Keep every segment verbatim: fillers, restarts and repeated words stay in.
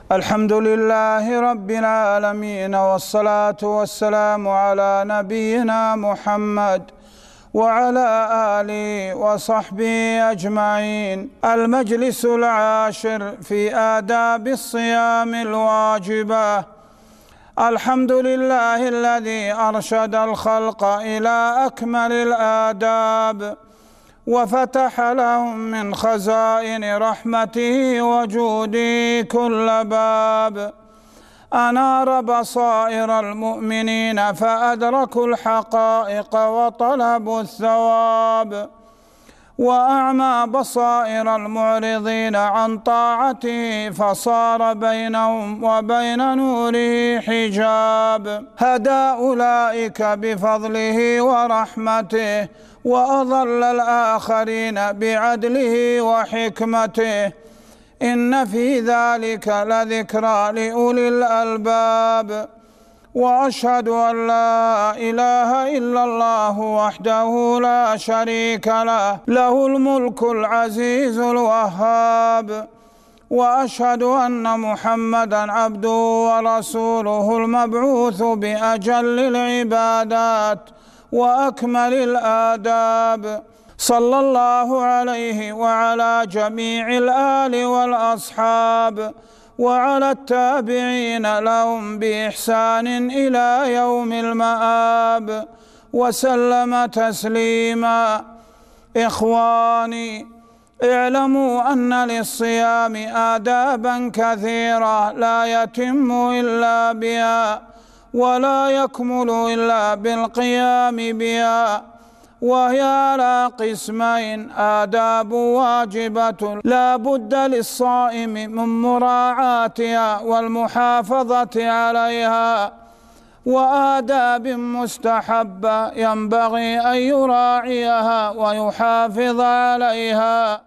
الحمد لله رب العالمين، والصلاة والسلام على نبينا محمد وعلى آله وصحبه أجمعين. المجلس العاشر في آداب الصيام الواجبة. الحمد لله الذي أرشد الخلق إلى أكمل الآداب، وفتح لهم من خزائن رحمته وجوده كل باب. أنار بصائر المؤمنين فأدركوا الحقائق وطلبوا الثواب، وأعمى بصائر المعرضين عن طاعته فصار بينهم وبين نوره حجاب. هدى أولئك بفضله ورحمته، وأضل الآخرين بعدله وحكمته. إن في ذلك لذكرى لأولي الألباب. وأشهد أن لا إله إلا الله وحده لا شريك له، له الملك العزيز الوهاب. وأشهد أن محمدًا عبده ورسوله المبعوث بأجل العبادات وأكمل الآداب. صلى الله عليه وعلى جميع الآل والأصحاب وعلى التابعين لهم بإحسان إلى يوم المآب، وسلم تسليما. إخواني، اعلموا أن للصيام آدابا كثيرة لا يتم إلا بها، ولا يكمل إلا بالقيام بها، وهي على قسمين: آداب واجبة لا بد للصائم من مراعاتها والمحافظة عليها، وآداب مستحبة ينبغي أن يراعيها ويحافظ عليها.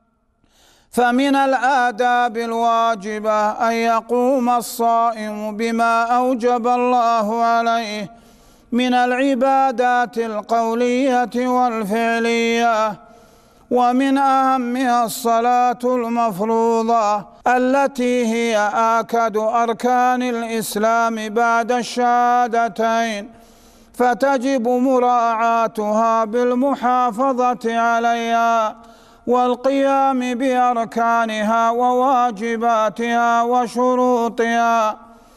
فمن الآداب الواجبة أن يقوم الصائم بما أوجب الله عليه من العبادات القولية والفعلية، ومن أهمها الصلاة المفروضة التي هي آكد أركان الإسلام بعد الشهادتين، فتجب مراعاتها بالمحافظة عليها والقيام بأركانها وواجباتها وشروطها،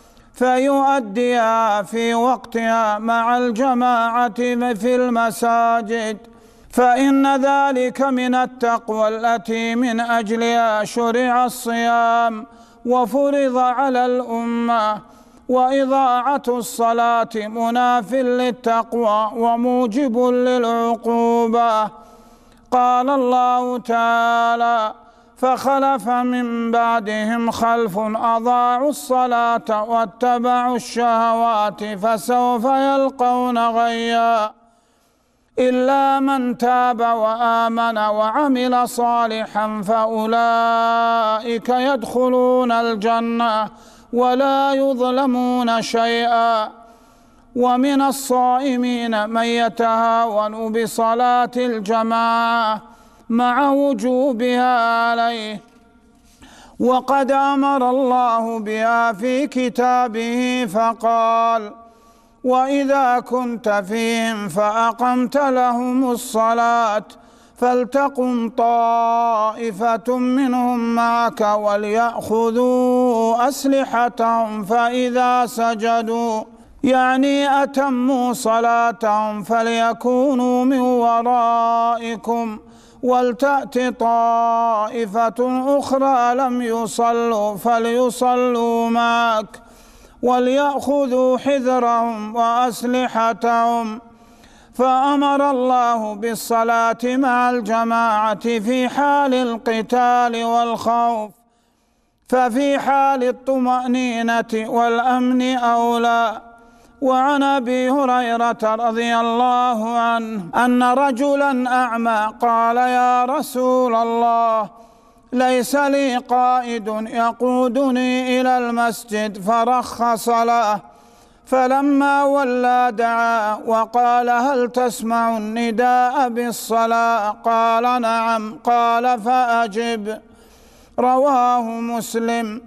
فيؤديها في وقتها مع الجماعة في المساجد، فإن ذلك من التقوى التي من أجلها شرع الصيام وفرض على الأمة. وإضاعة الصلاة مناف للتقوى وموجب للعقوبة. قال الله تعالى: فخلف من بعدهم خلف أضاعوا الصلاة واتبعوا الشهوات فسوف يلقون غيا إلا من تاب وآمن وعمل صالحا فأولئك يدخلون الجنة ولا يظلمون شيئا. ومن الصائمين من يتهاون بصلاة الجماعة مع وجوبها عليه، وقد أمر الله بها في كتابه فقال: وإذا كنت فيهم فأقمت لهم الصلاة فلتقم طائفة منهم معك وليأخذوا أسلحتهم فإذا سجدوا، يعني أتموا صلاتهم، فليكونوا من ورائكم ولتأت طائفة أخرى لم يصلوا فليصلوا معك وليأخذوا حذرهم وأسلحتهم. فأمر الله بالصلاة مع الجماعة في حال القتال والخوف، ففي حال الطمأنينة والأمن أولى. وعن أبي هريرة رضي الله عنه أن رجلا أعمى قال: يا رسول الله، ليس لي قائد يقودني إلى المسجد، فرخص له. فلما ولى دعا وقال: هل تسمع النداء بالصلاة؟ قال: نعم. قال: فأجب. رواه مسلم.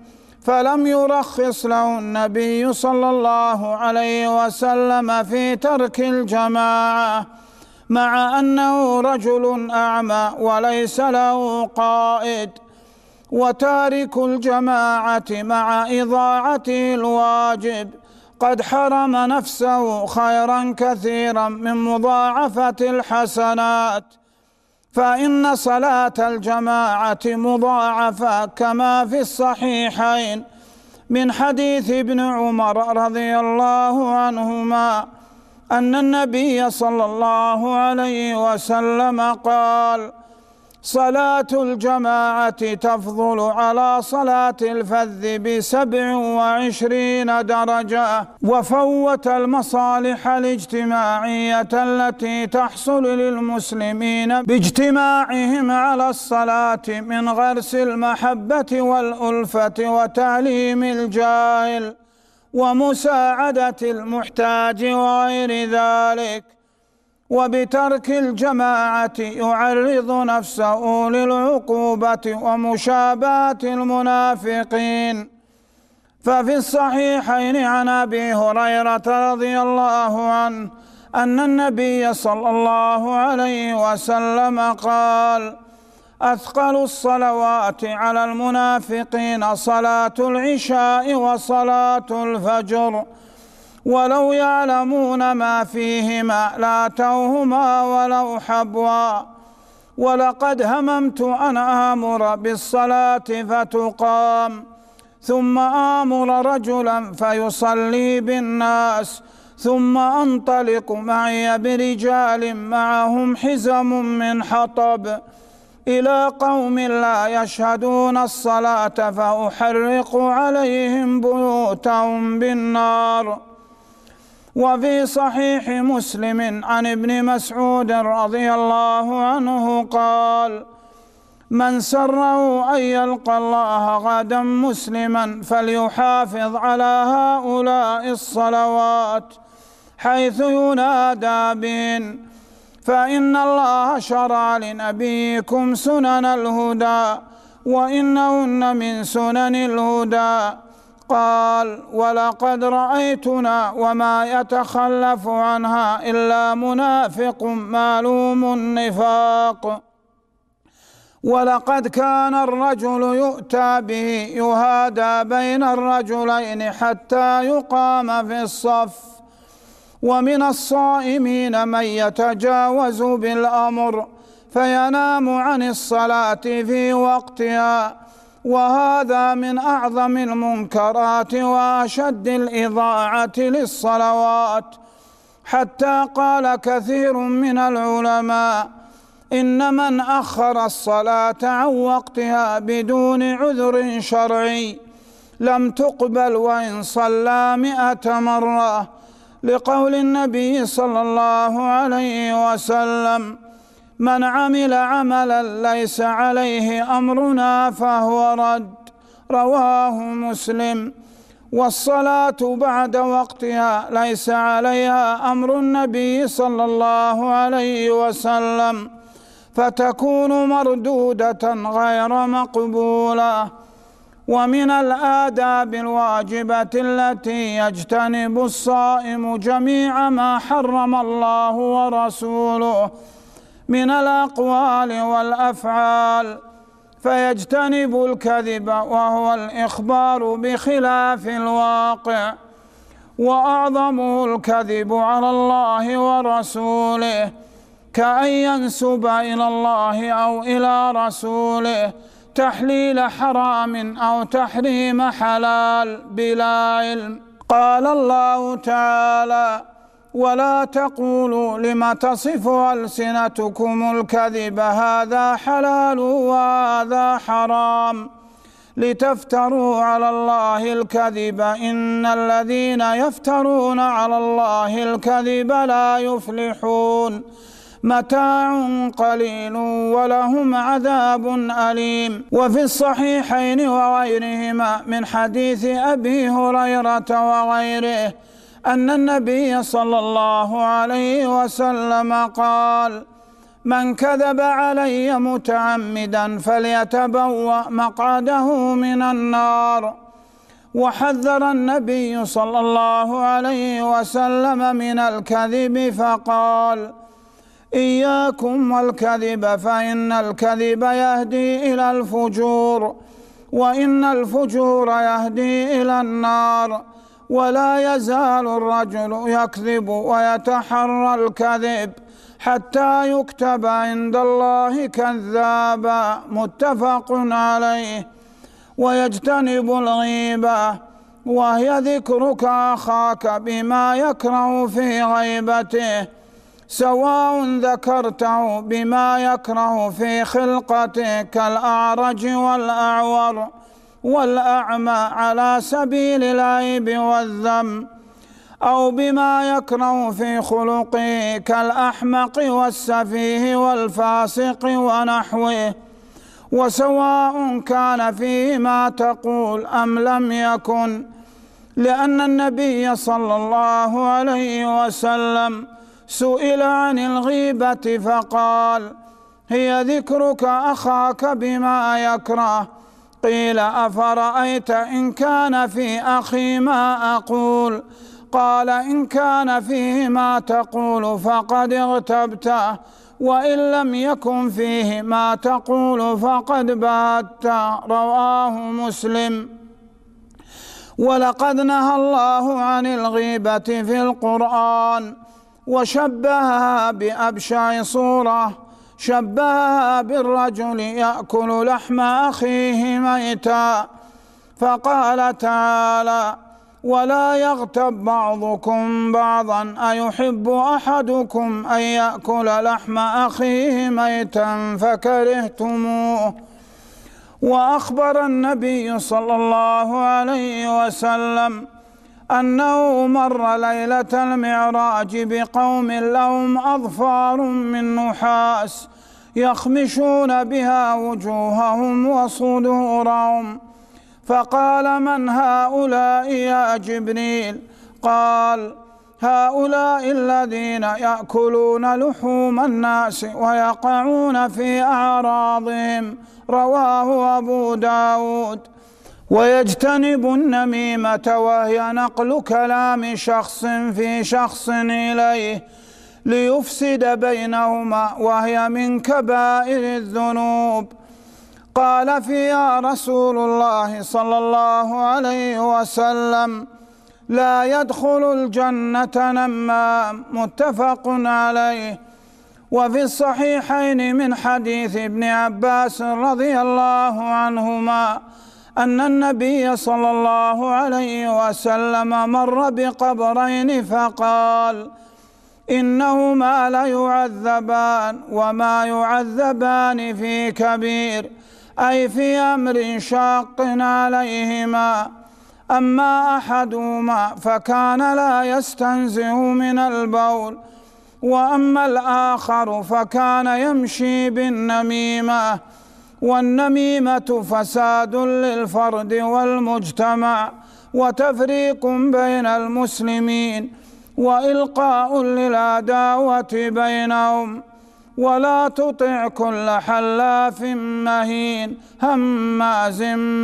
فلم يرخص له النبي صلى الله عليه وسلم في ترك الجماعة، مع أنه رجل أعمى وليس له قائد. وتارك الجماعة مع إضاعته الواجب قد حرم نفسه خيرا كثيرا من مضاعفة الحسنات، فإن صلاة الجماعة مضاعفة كما في الصحيحين من حديث ابن عمر رضي الله عنهما أن النبي صلى الله عليه وسلم قال: صلاة الجماعة تفضل على صلاة الفذ بسبع وعشرين درجة. وفوت المصالح الاجتماعية التي تحصل للمسلمين باجتماعهم على الصلاة من غرس المحبة والألفة وتعليم الجاهل ومساعدة المحتاج وغير ذلك. وبترك الجماعة يعرض نفسه للعقوبة ومشابهة المنافقين. ففي الصحيحين عن أبي هريرة رضي الله عنه أن النبي صلى الله عليه وسلم قال: أثقل الصلوات على المنافقين صلاة العشاء وصلاة الفجر، ولو يعلمون ما فيهما لاتوهما ولو حبوا. ولقد هممت أن آمر بالصلاة فتقام، ثم آمر رجلا فيصلي بالناس، ثم أنطلق معي برجال معهم حزم من حطب إلى قوم لا يشهدون الصلاة فأحرق عليهم بيوتهم بالنار. وفي صحيح مسلم عن ابن مسعود رضي الله عنه قال: من سره أن يلقى الله غدا مسلما فليحافظ على هؤلاء الصلوات حيث ينادى بهن، فإن الله شرع لنبيكم سنن الهدى وإنهن من سنن الهدى. قال: ولقد رأيتنا وما يتخلف عنها إلا منافق معلوم النفاق. ولقد كان الرجل يؤتى به يهادى بين الرجلين حتى يقام في الصف. ومن الصائمين من يتجاوز بالأمر فينام عن الصلاة في وقتها، وهذا من أعظم المنكرات وأشد الإضاعة للصلوات، حتى قال كثير من العلماء: إن من أخر الصلاة عن وقتها بدون عذر شرعي لم تقبل وإن صلى مئة مرة، لقول النبي صلى الله عليه وسلم: من عمل عملا ليس عليه أمرنا فهو رد. رواه مسلم. والصلاة بعد وقتها ليس عليها أمر النبي صلى الله عليه وسلم، فتكون مردودة غير مقبولة. ومن الآداب الواجبة التي يجتنب الصائم جميع ما حرم الله ورسوله من الأقوال والأفعال، فيجتنب الكذب وهو الإخبار بخلاف الواقع، وأعظمه الكذب على الله ورسوله، كأن ينسب إلى الله أو إلى رسوله تحليل حرام أو تحريم حلال بلا علم. قال الله تعالى: ولا تقولوا لم تصف ألسنتكم الكذب هذا حلال وهذا حرام لتفتروا على الله الكذب إن الذين يفترون على الله الكذب لا يفلحون متاع قليل ولهم عذاب أليم. وفي الصحيحين وغيرهما من حديث أبي هريرة وغيره أن النبي صلى الله عليه وسلم قال: من كذب علي متعمدا فليتبوأ مقعده من النار. وحذر النبي صلى الله عليه وسلم من الكذب فقال: إياكم والكذب فإن الكذب يهدي إلى الفجور، وإن الفجور يهدي إلى النار، ولا يزال الرجل يكذب ويتحرى الكذب حتى يكتب عند الله كذابا، متفق عليه. ويجتنب الغيبة، وهي ذكرك أخاك بما يكره في غيبته، سواء ذكرته بما يكره في خلقته كالأعرج والأعور والأعمى على سبيل العيب والذم، أو بما يكره في خلقه كالأحمق والسفيه والفاسق ونحوه، وسواء كان فيه ما تقول أم لم يكن، لأن النبي صلى الله عليه وسلم سئل عن الغيبة فقال: هي ذكرك أخاك بما يكره. قيل: أفرأيت إن كان في أخي ما أقول؟ قال: إن كان فيه ما تقول فقد اغتبته، وإن لم يكن فيه ما تقول فقد بهت. رواه مسلم. ولقد نهى الله عن الغيبة في القرآن، وشبهها بأبشع صورة، شبهها بالرجل يأكل لحم أخيه ميتا، فقال تعالى: ولا يغتب بعضكم بعضا أيحب أحدكم أن يأكل لحم أخيه ميتا فكرهتموه. وأخبر النبي صلى الله عليه وسلم أنه مر ليلة المعراج بقوم لهم أظفار من نحاس يخمشون بها وجوههم وصدورهم، فقال: من هؤلاء يا جبريل؟ قال: هؤلاء الذين يأكلون لحوم الناس ويقعون في أعراضهم. رواه أبو داود. ويجتنب النميمة، وهي نقل كلام شخص في شخص إليه ليفسد بينهما، وهي من كبائر الذنوب. قال فيها رسول الله صلى الله عليه وسلم: لا يدخل الجنة نمام، متفق عليه. وفي الصحيحين من حديث ابن عباس رضي الله عنهما أن النبي صلى الله عليه وسلم مر بقبرين فقال: إنهما ليعذبان وما يعذبان في كبير، أي في أمر شاق عليهما. أما أحدهما فكان لا يستنزه من البول، وأما الآخر فكان يمشي بالنميمة. والنميمة فساد للفرد والمجتمع، وتفريق بين المسلمين، وإلقاء للعداوة بينهم. ولا تطع كل حلاف مهين هماز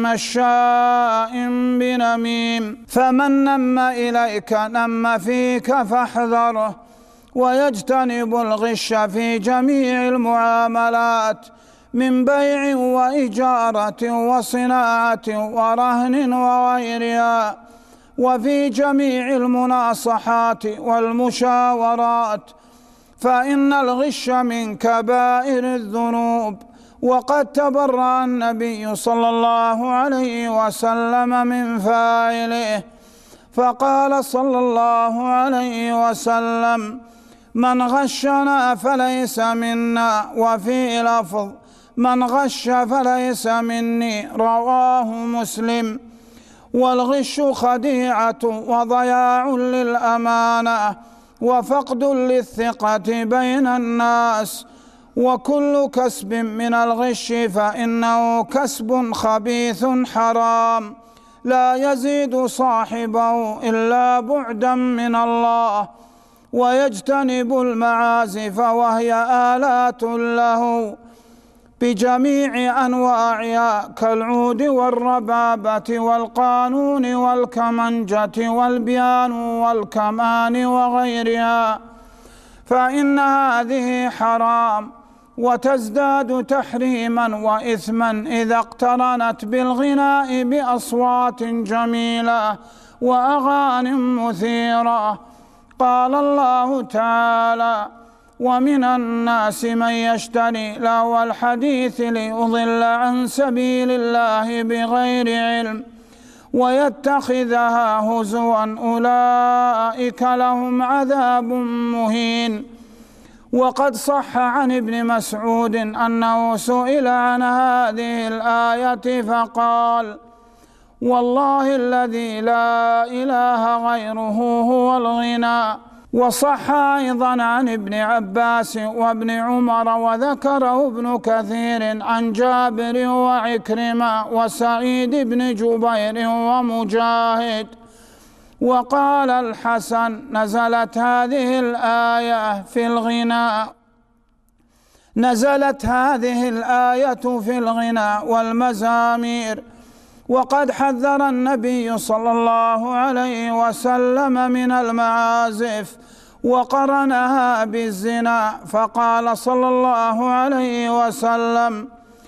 مشاء بنميم، فمن نم إليك نم فيك فاحذره. ويجتنب الغش في جميع المعاملات من بيع وإجارة وصناعة ورهن وغيرها، وفي جميع المناصحات والمشاورات، فإن الغش من كبائر الذنوب. وقد تبرأ النبي صلى الله عليه وسلم من فاعله، فقال صلى الله عليه وسلم: من غشنا فليس منا، وفي لفظ: من غش فليس مني. رواه مسلم. والغش خديعة وضياع للأمانة وفقد للثقة بين الناس. وكل كسب من الغش فإنه كسب خبيث حرام لا يزيد صاحبه إلا بعدا من الله. ويجتنب المعازف، وهي آلات له بجميع أنواعها كالعود والربابة والقانون والكمنجة والبيان والكمان وغيرها، فإن هذه حرام، وتزداد تحريما وإثما إذا اقترنت بالغناء بأصوات جميلة وأغاني مثيرة. قال الله تعالى: ومن الناس من يشتري لهو الحديث ليضل عن سبيل الله بغير علم ويتخذها هزوا أولئك لهم عذاب مهين. وقد صح عن ابن مسعود أنه سئل عن هذه الآية فقال: والله الذي لا إله غيره هو الغنى. وصح أيضا عن ابن عباس وابن عمر وذكره ابن كثير عن جابر وعكرمة وسعيد بن جبير ومجاهد. وقال الحسن: نزلت هذه الآية في الغناء نزلت هذه الآية في الغناء والمزامير، وقد حذر النبي صلى الله عليه وسلم من المعازف وقرنها بالزنا، فقال صلى الله عليه وسلم: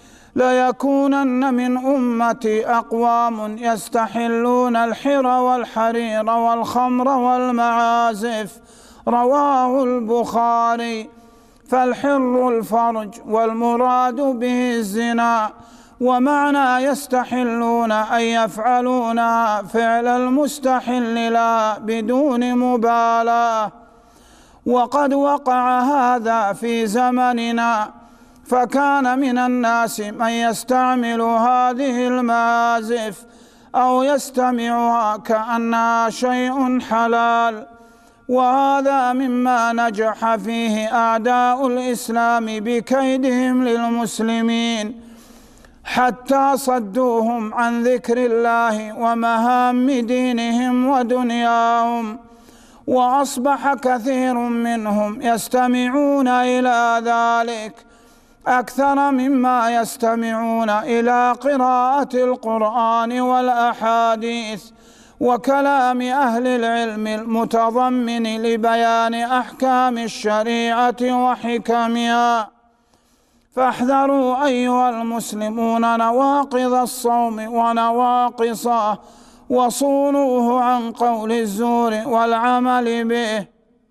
ليكونن من أمتي أقوام يستحلون الحر والحرير والخمر والمعازف. رواه البخاري. فالحر الفرج، والمراد به الزنا، ومعنى يستحلون أن يفعلونها فعل المستحل لا بدون مبالاة. وقد وقع هذا في زمننا، فكان من الناس من يستعمل هذه المعازف أو يستمعها كأنها شيء حلال، وهذا مما نجح فيه أعداء الإسلام بكيدهم للمسلمين حتى صدوهم عن ذكر الله ومهام دينهم ودنياهم، وأصبح كثير منهم يستمعون إلى ذلك أكثر مما يستمعون إلى قراءة القرآن والأحاديث وكلام أهل العلم المتضمن لبيان أحكام الشريعة وحكمها. فاحذروا أيها المسلمون نواقض الصوم ونواقصه، وصونوه عن قول الزور والعمل به.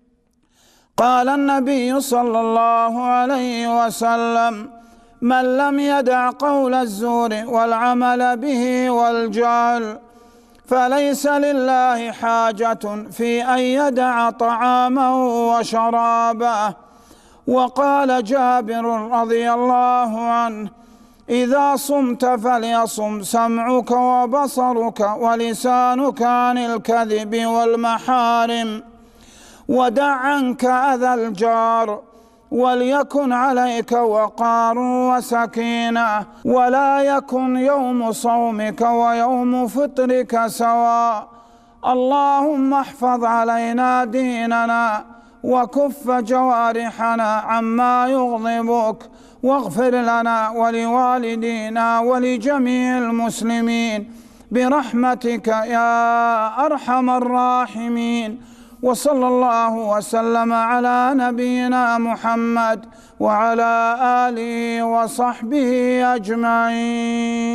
قال النبي صلى الله عليه وسلم: من لم يدع قول الزور والعمل به والجهل فليس لله حاجة في أن يدع طعامه وشرابه. وقال جابر رضي الله عنه: إذا صمت فليصم سمعك وبصرك ولسانك عن الكذب والمحارم، ودع عنك أذى الجار، وليكن عليك وقار وسكينة، ولا يكن يوم صومك ويوم فطرك سواء. اللهم احفظ علينا ديننا وكف جوارحنا عما يغضبك، واغفر لنا ولوالدينا ولجميع المسلمين برحمتك يا أرحم الراحمين. وصلى الله وسلم على نبينا محمد وعلى آله وصحبه أجمعين.